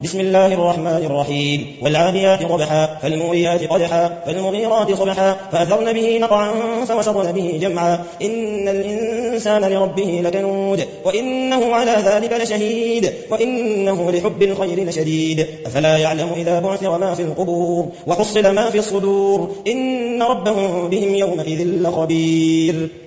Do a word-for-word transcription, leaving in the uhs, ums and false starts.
بسم الله الرحمن الرحيم والعاديات ضبحا فالموريات قدحا فالمغيرات صبحا فأثرن به نقعا فوسطن به جمعا إن الإنسان لربه لكنود وإنه على ذلك لشهيد وإنه لحب الخير لشديد أفلا يعلم إذا بعثر ما في القبور وحصل ما في الصدور إن ربهم بهم يومئذ لخبير.